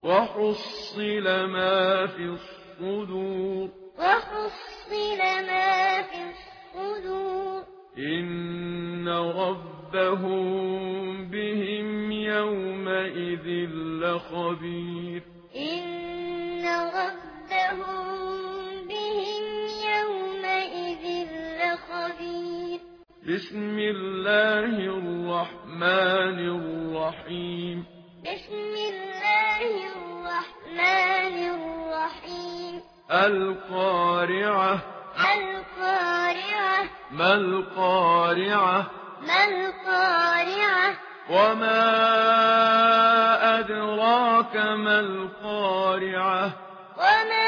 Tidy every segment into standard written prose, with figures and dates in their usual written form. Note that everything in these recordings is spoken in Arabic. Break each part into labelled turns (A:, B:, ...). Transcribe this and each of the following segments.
A: وحصل ما في الصدور
B: وحصل ما في الصدور
A: إن ربهم بهم يومئذ لخبير
B: إن ربهم بهم يومئذ لخبير
A: بسم الله الرحمن الرحيم
B: بسم الله الرحمن الرحيم
A: القارعة
B: القارعة
A: ما القارعة
B: ما القارعة
A: وما أدراك ما القارعة
B: وما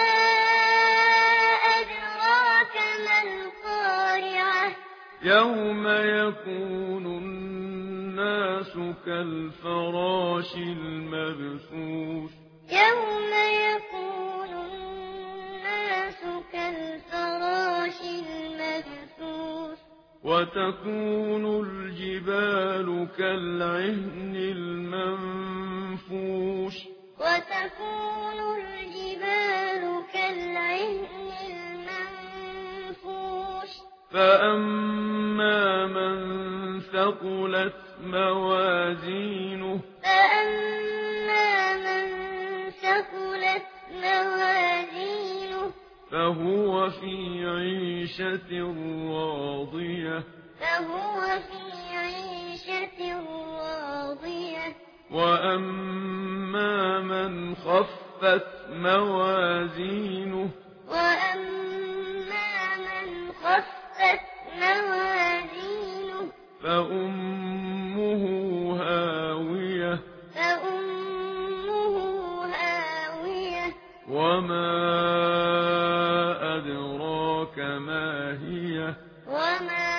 B: أدراك ما القارعة
A: يوم يكون الناس كالفراش المبثوث
B: يوم يكون الناس كالفراش المبثوث
A: وتكون الجبال كالعهن المنفوش
B: وتكون الجبال كالعهن المنفوش
A: فأما من ثقلت موازينه
B: فأما من ثقلت موازينه
A: فهو في عيشة راضية
B: فهو في عيشة راضية
A: وأما من خفت موازينه
B: وأما من خفت موازينه
A: فأمه هاوية
B: فأمه هاوية
A: وما أدراك ما هي
B: وما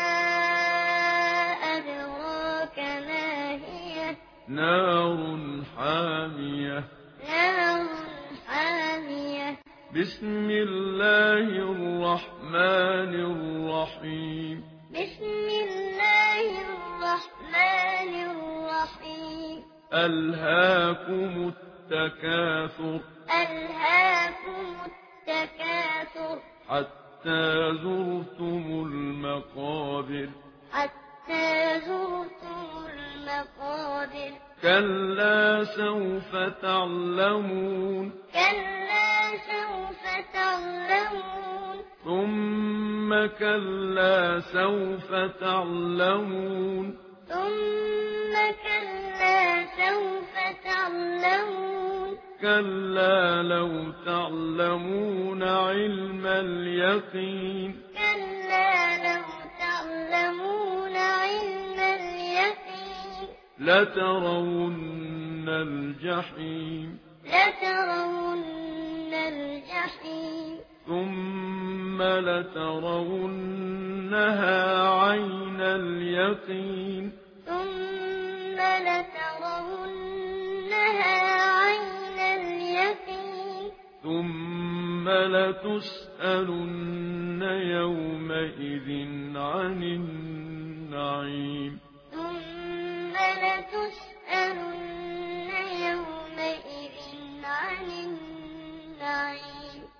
B: أدراك ما هي
A: نار حامية
B: نار حامية
A: بسم الله الرحمن الرحيم
B: بسم الله الرحمن الرحيم
A: ألهاكم التكاثر
B: ألهاكم التكاثر
A: حتى زرتم المقابر
B: حتى زرتم المقابر
A: كلا سوف تعلمون
B: كلا سوف تعلمون
A: ثم كلا سوف تعلمون
B: ثم كلا سوف تعلمون
A: كلا لو تعلمون علم اليقين
B: كلا لو تعلمون علم اليقين
A: لترون الجحيم
B: لترون الجحيم
A: ثم لترونها عين اليقين
B: ثم لترونها عين اليقين
A: ثم لتسألن يومئذ عن النعيم
B: ثم لتسألن